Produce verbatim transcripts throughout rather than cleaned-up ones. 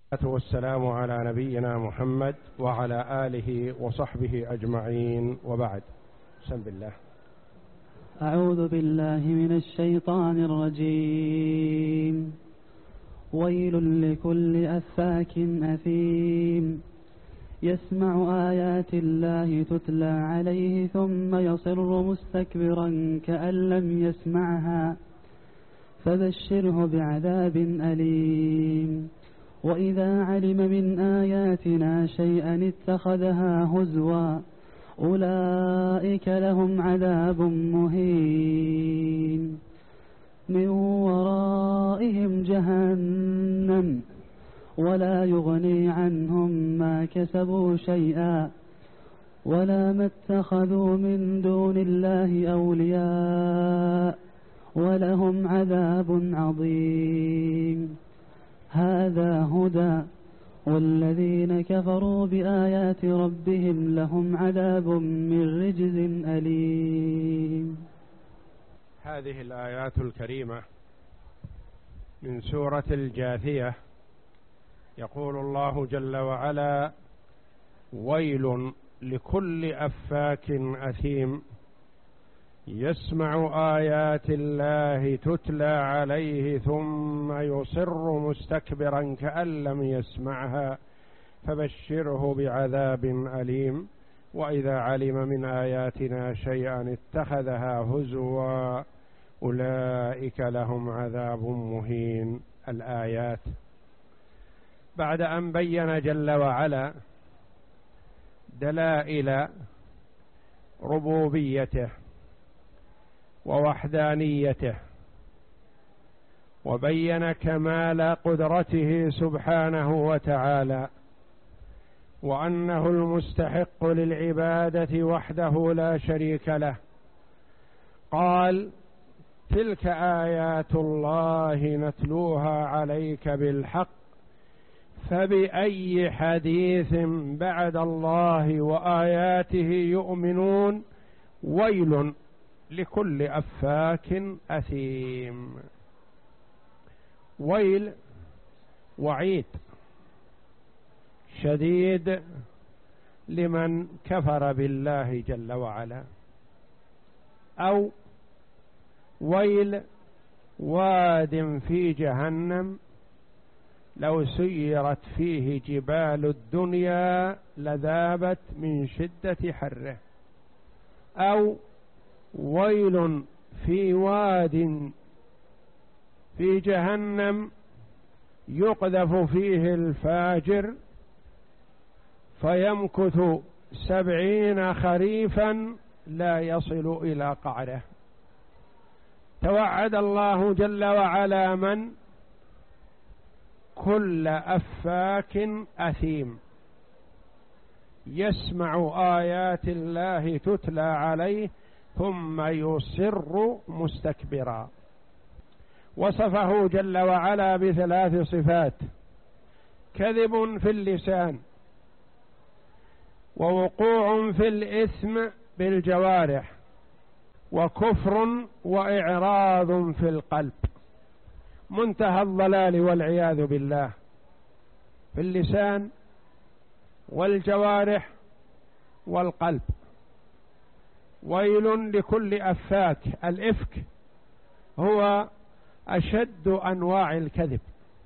والسلام على نبينا محمد وعلى آله وصحبه أجمعين، وبعد. بسم الله. أعوذ بالله من الشيطان الرجيم. ويل لكل أفاك أثيم يسمع آيات الله تتلى عليه ثم يصر مستكبرا كأن لم يسمعها فبشره بعذاب أليم. وإذا علم من آياتنا شيئا اتخذها هزوا أولئك لهم عذاب مهين من ورائهم جهنم ولا يغني عنهم ما كسبوا شيئا ولا ما اتخذوا من دون الله أولياء ولهم عذاب عظيم. هذا هدى والذين كفروا بآيات ربهم لهم عذاب من رجز أليم. هذه الآيات الكريمة من سورة الجاثية. يقول الله جل وعلا: ويل لكل أفاك أثيم يسمع آيات الله تتلى عليه ثم يصر مستكبرا كأن لم يسمعها فبشره بعذاب أليم. وإذا علم من آياتنا شيئا اتخذها هزوا أولئك لهم عذاب مهين. الآيات بعد أن بين جل وعلا دلائل ربوبيته ووحدانيته وبين كمال قدرته سبحانه وتعالى وأنه المستحق للعبادة وحده لا شريك له، قال: تلك آيات الله نتلوها عليك بالحق فبأي حديث بعد الله وآياته يؤمنون ويل لكل أفاك أثيم. ويل وعيد شديد لمن كفر بالله جل وعلا، أو ويل واد في جهنم لو سيرت فيه جبال الدنيا لذابت من شدة حره، أو ويل في واد في جهنم يقذف فيه الفاجر فيمكث سبعين خريفا لا يصل إلى قعره. توعد الله جل وعلا من؟ كل أفاك أثيم يسمع آيات الله تتلى عليه ثم يصر مستكبرا. وصفه جل وعلا بثلاث صفات: كذب في اللسان، ووقوع في الإثم بالجوارح، وكفر وإعراض في القلب. منتهى الضلال والعياذ بالله في اللسان والجوارح والقلب. ويل لكل أفاك. الإفك هو أشد أنواع الكذب،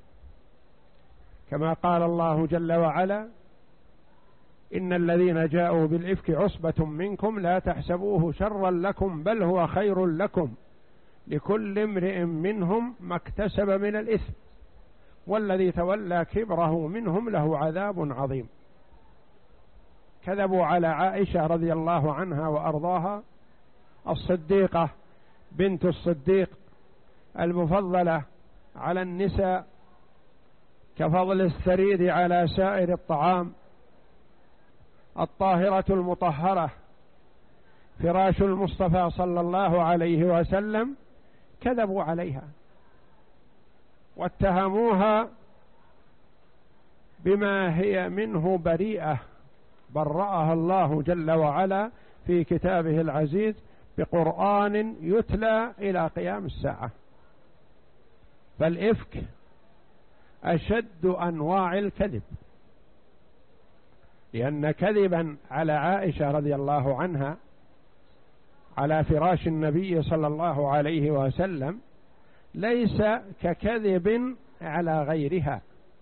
كما قال الله جل وعلا: إن الذين جاءوا بالإفك عصبة منكم لا تحسبوه شرا لكم بل هو خير لكم لكل امرئ منهم ما اكتسب من الإثم والذي تولى كبره منهم له عذاب عظيم. كذبوا على عائشة رضي الله عنها وأرضاها، الصديقة بنت الصديق المفضلة على النساء كفضل الثريد على سائر الطعام، الطاهرة المطهرة، فراش المصطفى صلى الله عليه وسلم. كذبوا عليها واتهموها بما هي منه بريئة، برأها الله جل وعلا في كتابه العزيز بقرآن يتلى إلى قيام الساعة. فالإفك أشد أنواع الكذب، لأن كذبا على عائشة رضي الله عنها على فراش النبي صلى الله عليه وسلم ليس ككذب على غيرها،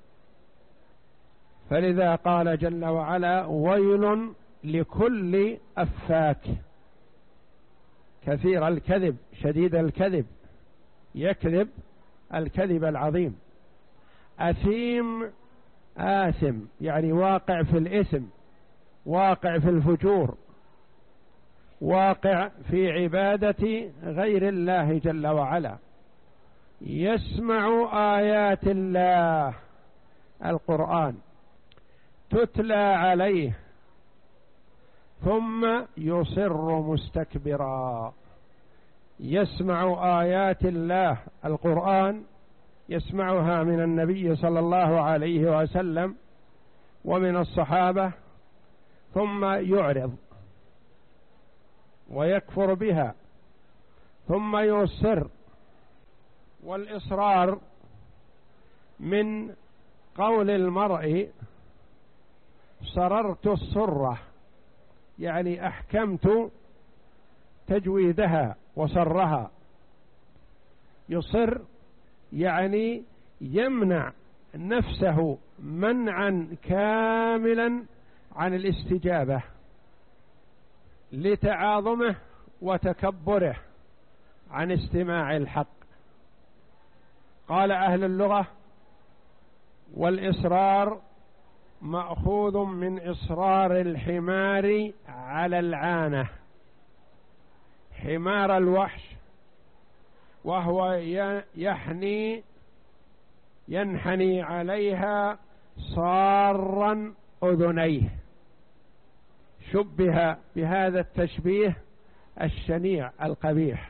فلذا قال جل وعلا: ويل لكل أفاك، كثير الكذب شديد الكذب، يكذب الكذب العظيم، أثيم آثم يعني واقع في الإثم، واقع في الفجور، واقع في عبادة غير الله جل وعلا، يسمع آيات الله القرآن تتلى عليه ثم يصر مستكبرا. يسمع آيات الله القرآن يسمعها من النبي صلى الله عليه وسلم ومن الصحابة، ثم يعرض ويكفر بها ثم يصر. والإصرار من قول المرء صررت الصرة، يعني أحكمت تجويدها وصرها. يصر يعني يمنع نفسه منعا كاملا عن الاستجابة لتعاظمه وتكبره عن استماع الحق. قال أهل اللغة: والإصرار مأخوذ من إصرار الحمار على العانة، حمار الوحش، وهو يحني ينحني عليها صارا أذنيه. شبه بهذا التشبيه الشنيع القبيح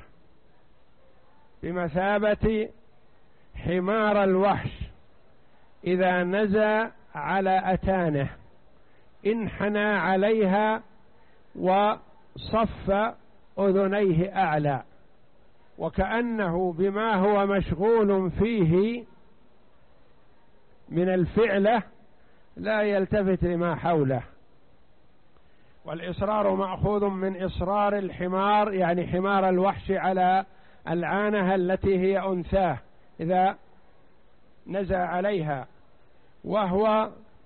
بمثابة حمار الوحش إذا نزى على أتانه انحنى عليها وصف أذنيه أعلى، وكأنه بما هو مشغول فيه من الفعلة لا يلتفت لما حوله. والإصرار مأخوذ من إصرار الحمار، يعني حمار الوحش على العانة التي هي أنثاه إذا نزى عليها، وهو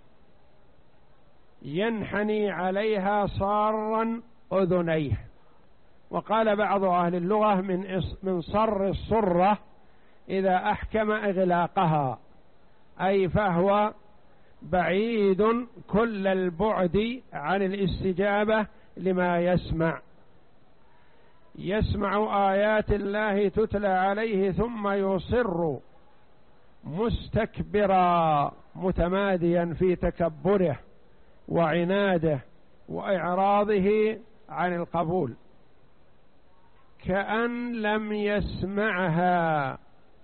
ينحني عليها صارا أذنيه. وقال بعض أهل اللغة من من صر الصرة إذا أحكم إغلاقها، أي فهو بعيد كل البعد عن الاستجابة لما يسمع. يسمع آيات الله تتلى عليه ثم يصر مستكبرا، متماديا في تكبره وعناده وإعراضه عن القبول، كأن لم يسمعها،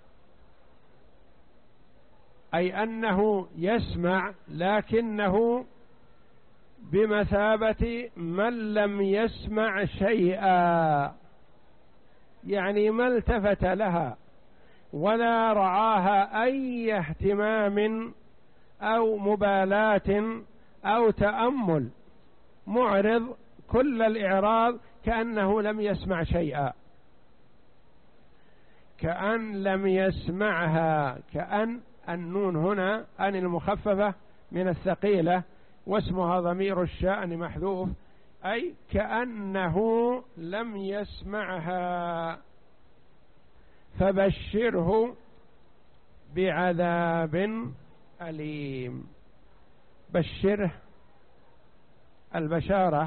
أي أنه يسمع لكنه بمثابة من لم يسمع شيئا، يعني ما التفت لها ولا رعاها أي اهتمام أو مبالاة أو تأمل، معرض كل الإعراض كأنه لم يسمع شيئا. كأن لم يسمعها، كأن النون هنا أن المخففة من الثقيلة واسمها ضمير الشأن محذوف، أي كأنه لم يسمعها، فبشره بعذاب أليم. بشره، البشارة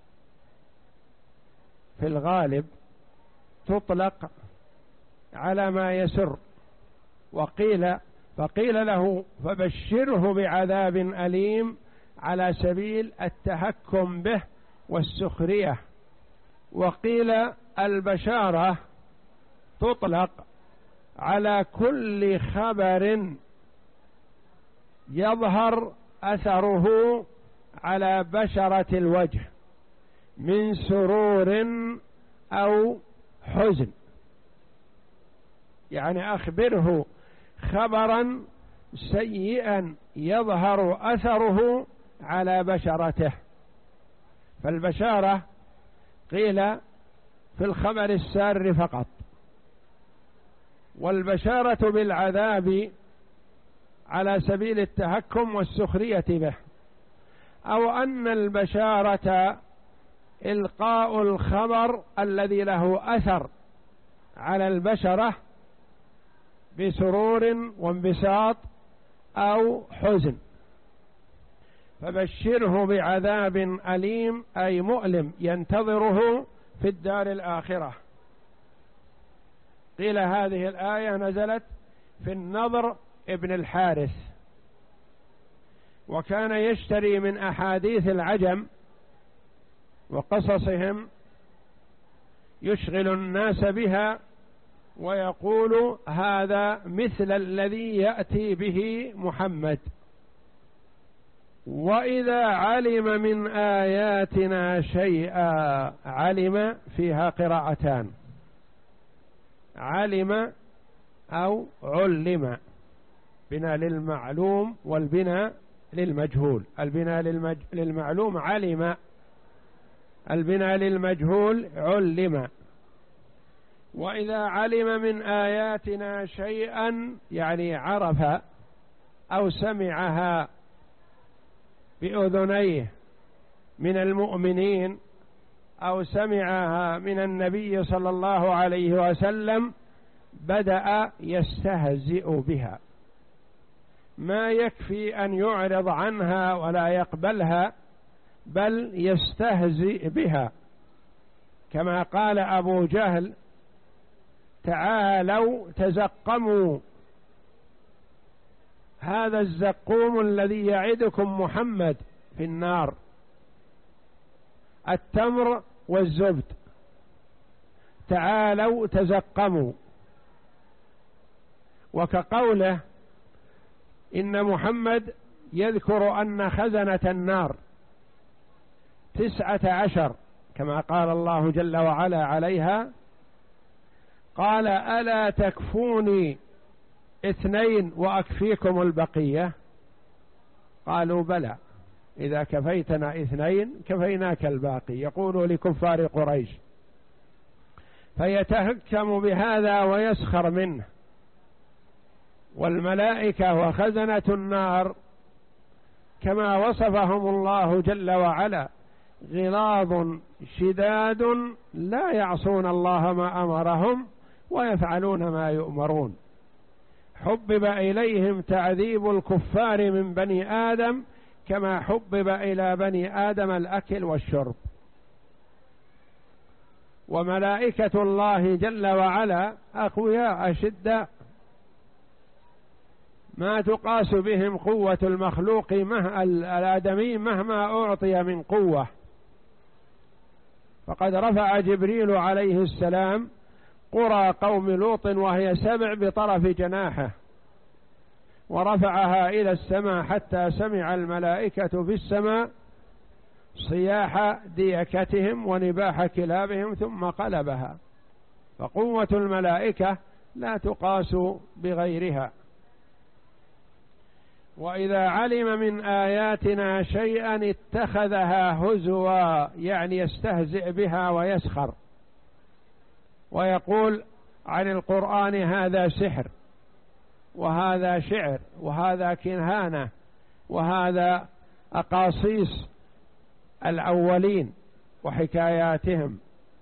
في الغالب تطلق على ما يسر، وقيل فقيل له فبشره بعذاب أليم على سبيل التهكم به والسخرية. وقيل البشارة تطلق على كل خبر يظهر أثره على بشرة الوجه من سرور أو حزن، يعني أخبره خبرا سيئا يظهر أثره على بشرته. فالبشارة قيل في الخبر السار فقط، والبشارة بالعذاب على سبيل التهكم والسخرية به، أو أن البشارة إلقاء الخبر الذي له أثر على البشرة بسرور وانبساط أو حزن. فبشره بعذاب أليم أي مؤلم ينتظره في الدار الآخرة. قيل هذه الآية نزلت في النضر ابن الحارث، وكان يشتري من أحاديث العجم وقصصهم يشغل الناس بها، ويقول هذا مثل الذي يأتي به محمد. وإذا علم من آياتنا شيئا، علم فيها قراءتان، علم أو علم، بناء للمعلوم والبناء للمجهول. البناء للمج... للمعلوم علم، البناء للمجهول علم. وإذا علم من آياتنا شيئا يعني عرف أو سمعها بأذنيه من المؤمنين أو سمعها من النبي صلى الله عليه وسلم بدأ يستهزئ بها. ما يكفي أن يعرض عنها ولا يقبلها، بل يستهزئ بها، كما قال أبو جهل تعالوا تزقموا، هذا الزقوم الذي يعدكم محمد في النار، التمر والزبد، تعالوا تزقموا. وكقوله إن محمد يذكر أن خزنة النار تسعة عشر كما قال الله جل وعلا عليها، قال ألا تكفوني اثنين وأكفيكم البقية؟ قالوا بلى، إذا كفيتنا اثنين كفيناك الباقي. يقول لكفار قريش، فيتهكم بهذا ويسخر منه. والملائكة وخزنة النار كما وصفهم الله جل وعلا غلاظ شداد لا يعصون الله ما أمرهم ويفعلون ما يؤمرون. حبب إليهم تعذيب الكفار من بني آدم كما حبب إلى بني آدم الأكل والشرب. وملائكة الله جل وعلا أقوياء أشداء، ما تقاس بهم قوة المخلوق مه الآدمي مهما أعطي من قوة. فقد رفع جبريل عليه السلام قرى قوم لوط وهي سبع بطرف جناحه، ورفعها إلى السماء حتى سمع الملائكة في السماء صياح ديكتهم ونباح كلابهم ثم قلبها. فقوة الملائكة لا تقاس بغيرها. وإذا علم من آياتنا شيئا اتخذها هزوا، يعني يستهزئ بها ويسخر، ويقول عن القرآن هذا سحر، وهذا شعر، وهذا كهانة، وهذا أقاصيص الأولين وحكاياتهم.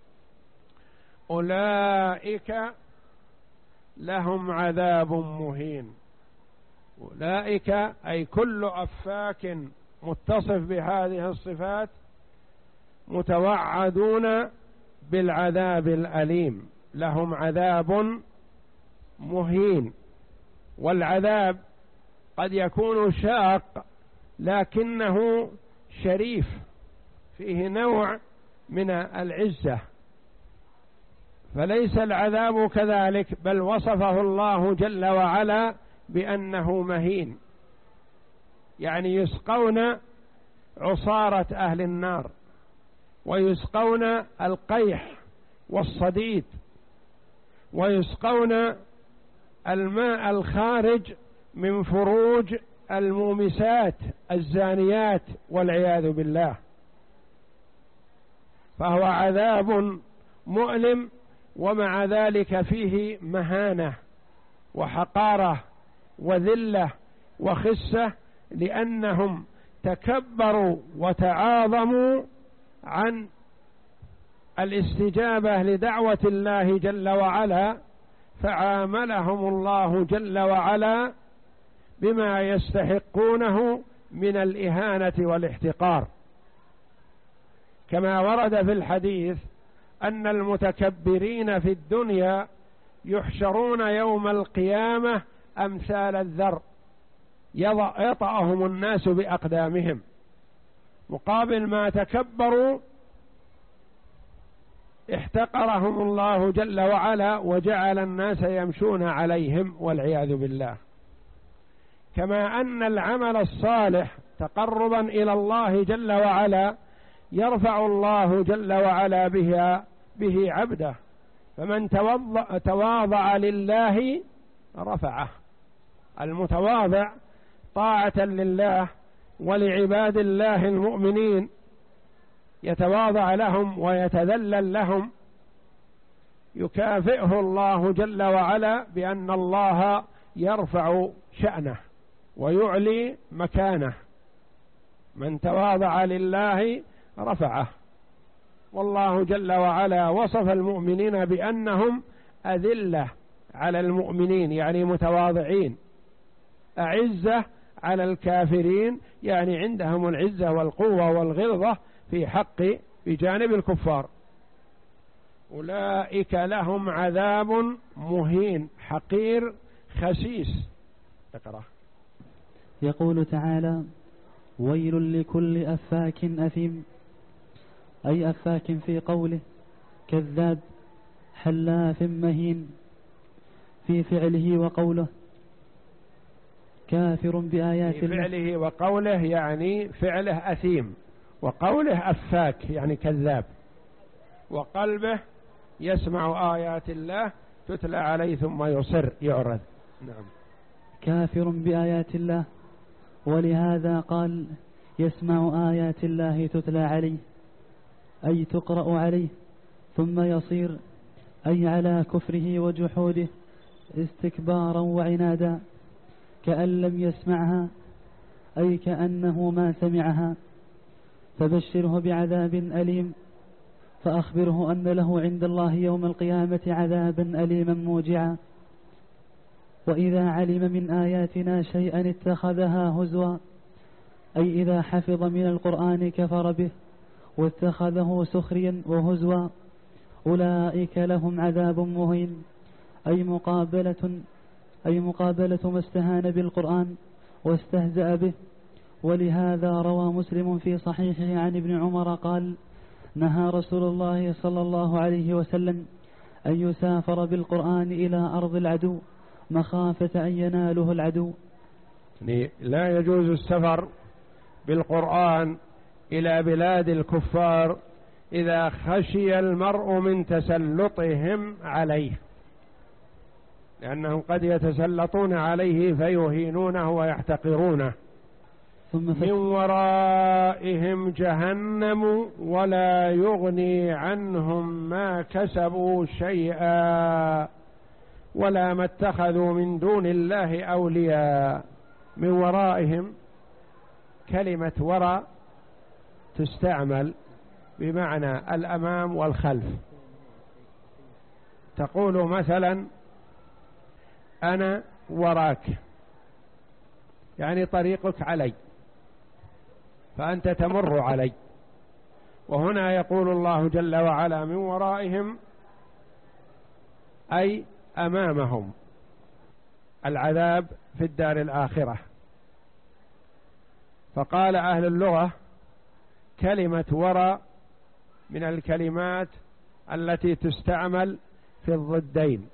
أولئك لهم عذاب مهين. أولئك أي كل أفاك متصف بهذه الصفات متوعدون بالعذاب الأليم، لهم عذاب مهين. والعذاب قد يكون شاق لكنه شريف، فيه نوع من العزة، فليس العذاب كذلك، بل وصفه الله جل وعلا بأنه مهين. يعني يسقون عصارة أهل النار، ويسقون القيح والصديد، ويسقون الماء الخارج من فروج المومسات الزانيات والعياذ بالله، فهو عذاب مؤلم، ومع ذلك فيه مهانة وحقارة وذلة وخسة، لأنهم تكبروا وتعاظموا عن الاستجابة لدعوة الله جل وعلا، فعاملهم الله جل وعلا بما يستحقونه من الإهانة والاحتقار، كما ورد في الحديث أن المتكبرين في الدنيا يحشرون يوم القيامة أمثال الذر يطأهم الناس بأقدامهم، مقابل ما تكبروا احتقرهم الله جل وعلا وجعل الناس يمشون عليهم والعياذ بالله. كما أن العمل الصالح تقربا إلى الله جل وعلا يرفع الله جل وعلا به, به عبده، فمن تواضع لله رفعه. المتواضع طاعة لله ولعباد الله المؤمنين يتواضع لهم ويتذلل لهم، يكافئه الله جل وعلا بأن الله يرفع شأنه ويعلي مكانه. من تواضع لله رفعه. والله جل وعلا وصف المؤمنين بأنهم أذلة على المؤمنين، يعني متواضعين، أعزة على الكافرين، يعني عندهم العزة والقوة والغلظة في حق بجانب الكفار. أولئك لهم عذاب مهين حقير خسيس. اقرأ. يقول تعالى: ويل لكل أفاك أثيم، أي أفاك في قوله، كذاب، حلاف مهين في فعله وقوله، كافر بآيات في فعله وقوله يعني فعله أثيم، وقوله أفاك يعني كذاب، وقلبه يسمع آيات الله تتلى عليه ثم يصر يعرض. نعم. كافر بآيات الله، ولهذا قال يسمع آيات الله تتلى عليه، أي تقرأ عليه، ثم يصير، أي على كفره وجحوده استكبارا وعنادا، كأن لم يسمعها، أي كأنه ما سمعها. فبشره بعذاب أليم، فأخبره أن له عند الله يوم القيامة عذابا أليما موجعا. وإذا علم من آياتنا شيئا اتخذها هزوا، أي إذا حفظ من القرآن كفر به واتخذه سخريا وهزوا. أولئك لهم عذاب مهين، أي مقابلة أي مقابلة ما استهان بالقرآن واستهزأ به. ولهذا روى مسلم في صحيحه عن ابن عمر قال: نهى رسول الله صلى الله عليه وسلم أن يسافر بالقرآن إلى أرض العدو مخافة أن يناله العدو. لا يجوز السفر بالقرآن إلى بلاد الكفار إذا خشي المرء من تسلطهم عليه، لأنهم قد يتسلطون عليه فيهينونه ويحتقرونه. من ورائهم جهنم ولا يغني عنهم ما كسبوا شيئا ولا ما اتخذوا من دون الله أولياء. من ورائهم، كلمة وراء تستعمل بمعنى الأمام والخلف. تقول مثلا أنا وراك، يعني طريقك علي، فأنت تمر علي. وهنا يقول الله جل وعلا من ورائهم، أي أمامهم العذاب في الدار الآخرة. فقال أهل اللغة كلمة وراء من الكلمات التي تستعمل في الضدين،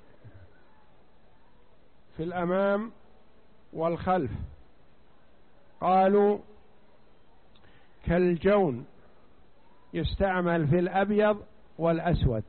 في الأمام والخلف. قالوا كالجون يستعمل في الأبيض والأسود،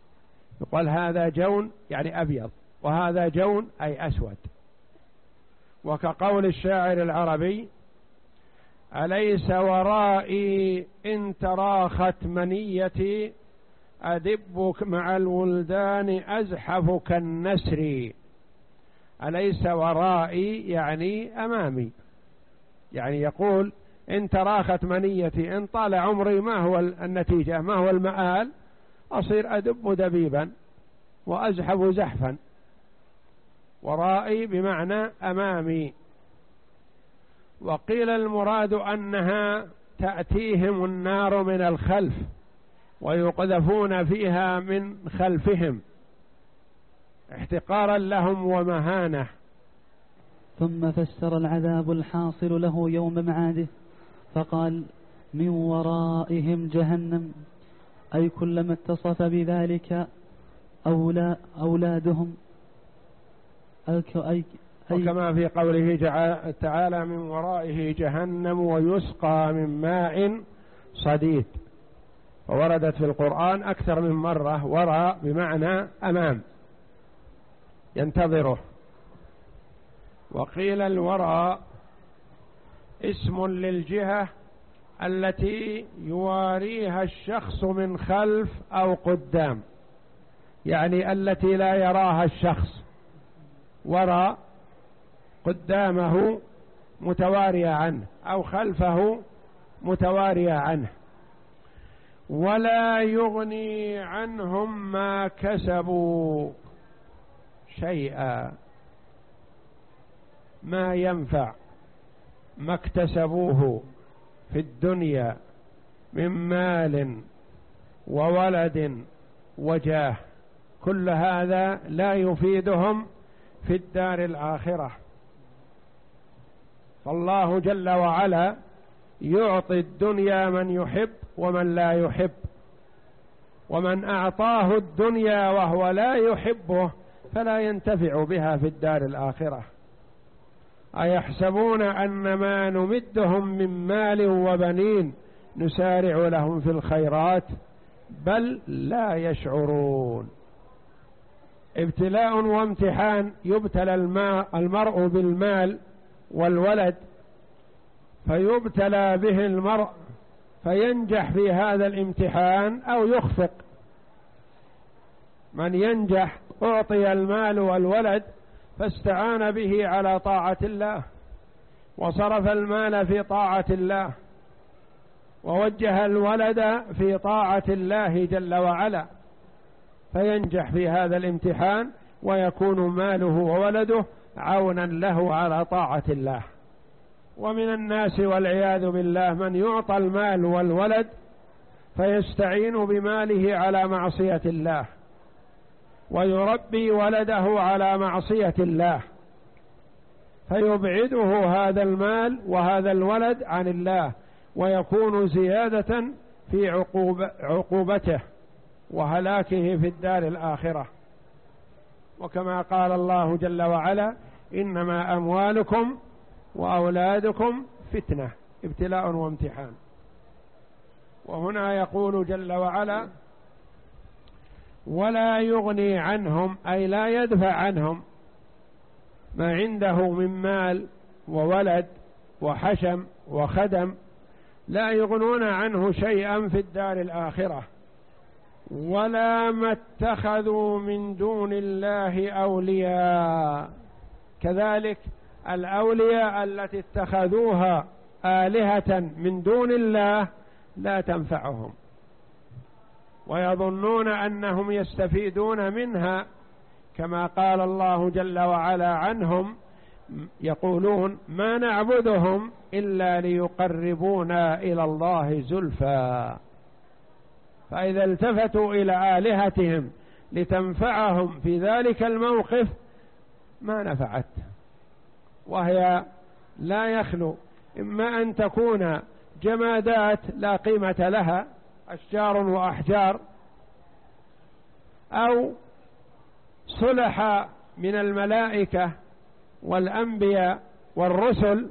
يقول هذا جون يعني أبيض، وهذا جون أي أسود. وكقول الشاعر العربي: أليس ورائي إن تراخت منيتي أدبك مع الولدان أزحف كالنسر. أليس ورائي يعني أمامي، يعني يقول إن تراخت منيتي، إن طال عمري ما هو النتيجة، ما هو المآل؟ أصير أدب دبيبا وأزحف زحفا. ورائي بمعنى أمامي. وقيل المراد أنها تأتيهم النار من الخلف ويقذفون فيها من خلفهم احتقارا لهم ومهانة. ثم فسر العذاب الحاصل له يوم معاده فقال: من ورائهم جهنم، أي كلما اتصف بذلك أولا أولادهم أي وكما في قوله تعالى: من ورائه جهنم ويسقى من ماء صديد. ووردت في القرآن أكثر من مرة وراء بمعنى أمام ينتظره. وقيل الوراء اسم للجهة التي يواريها الشخص من خلف أو قدام، يعني التي لا يراها الشخص، وراء قدامه متوارية عنه أو خلفه متوارية عنه. ولا يغني عنهم ما كسبوا شيئا، ما ينفع ما اكتسبوه في الدنيا من مال وولد وجاه، كل هذا لا يفيدهم في الدار الآخرة. فالله جل وعلا يعطي الدنيا من يحب ومن لا يحب، ومن أعطاه الدنيا وهو لا يحبه فلا ينتفع بها في الدار الآخرة. أيحسبون أن ما نمدهم من مال وبنين نسارع لهم في الخيرات بل لا يشعرون. ابتلاء وامتحان، يبتلى المرء بالمال والولد، فيبتلى به المرء فينجح في هذا الامتحان أو يخفق. من ينجح أعطي المال والولد فاستعان به على طاعة الله وصرف المال في طاعة الله ووجه الولد في طاعة الله جل وعلا، فينجح في هذا الامتحان ويكون ماله وولده عونا له على طاعة الله. ومن الناس والعياذ بالله من يعطى المال والولد فيستعين بماله على معصية الله ويربي ولده على معصية الله، فيبعده هذا المال وهذا الولد عن الله ويكون زيادة في عقوبة عقوبته وهلاكه في الدار الآخرة. وكما قال الله جل وعلا: إنما أموالكم وأولادكم فتنة، ابتلاء وامتحان. وهنا يقول جل وعلا: ولا يغني عنهم، أي لا يدفع عنهم ما عنده من مال وولد وحشم وخدم، لا يغنون عنه شيئا في الدار الآخرة. ولا ما اتخذوا من دون الله أولياء، كذلك الأولياء التي اتخذوها آلهة من دون الله لا تنفعهم، ويظنون أنهم يستفيدون منها، كما قال الله جل وعلا عنهم: يقولون ما نعبدهم إلا ليقربونا إلى الله زلفى. فإذا التفتوا إلى آلهتهم لتنفعهم في ذلك الموقف ما نفعت، وهي لا يخلو إما أن تكون جمادات لا قيمة لها، أشجار وأحجار، أو صلح من الملائكة والأنبياء والرسل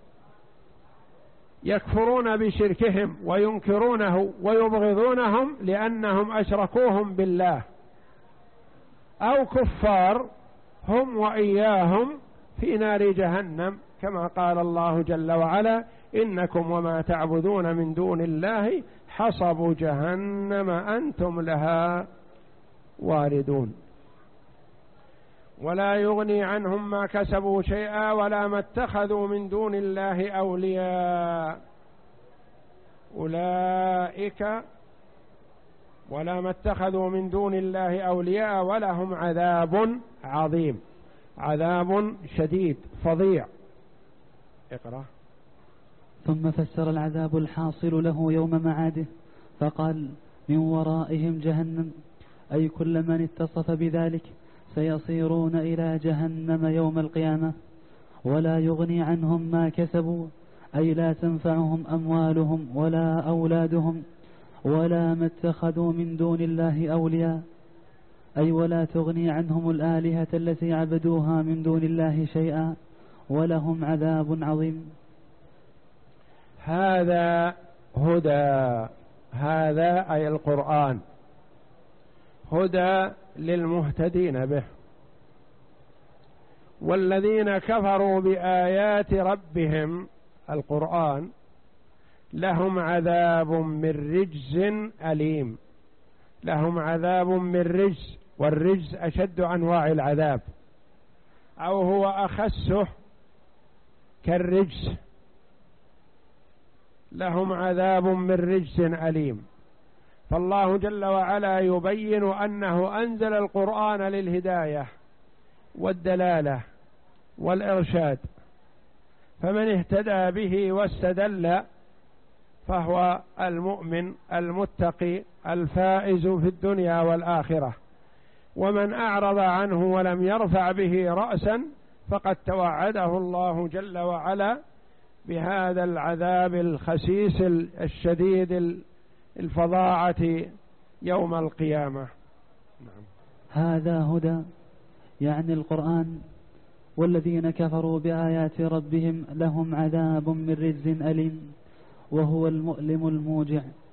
يكفرون بشركهم وينكرونه ويبغضونهم لأنهم أشركوهم بالله، أو كفار هم وإياهم في نار جهنم، كما قال الله جل وعلا: إنكم وما تعبدون من دون الله حصب جهنم أنتم لها واردون. ولا يغني عنهم ما كسبوا شيئا ولا ما اتخذوا من دون الله أولياء أولئك ولا ما اتخذوا من دون الله أولياء ولهم عذاب عظيم، عذاب شديد فظيع. اقرأ. ثم فسر العذاب الحاصل له يوم معاده فقال: من ورائهم جهنم، أي كل من اتصف بذلك سيصيرون إلى جهنم يوم القيامة، ولا يغني عنهم ما كسبوا، أي لا تنفعهم أموالهم ولا أولادهم ولا ما اتخذوا من دون الله أولياء، أي ولا تغني عنهم الآلهة التي عبدوها من دون الله شيئا، ولهم عذاب عظيم. هذا هدى، هذا أي القرآن هدى للمهتدين به، والذين كفروا بآيات ربهم القرآن لهم عذاب من رجز أليم، لهم عذاب من رجز، والرجز أشد أنواع العذاب أو هو أخسه كالرجز، لهم عذاب من رجز أليم. فالله جل وعلا يبين أنه أنزل القرآن للهداية والدلالة والإرشاد، فمن اهتدى به واستدل فهو المؤمن المتقي الفائز في الدنيا والآخرة، ومن أعرض عنه ولم يرفع به رأسا فقد توعده الله جل وعلا بهذا العذاب الخسيس الشديد الفظاعة يوم القيامة. نعم. هذا هدى يعني القرآن، والذين كفروا بآيات ربهم لهم عذاب من رجز أليم، وهو المؤلم الموجع.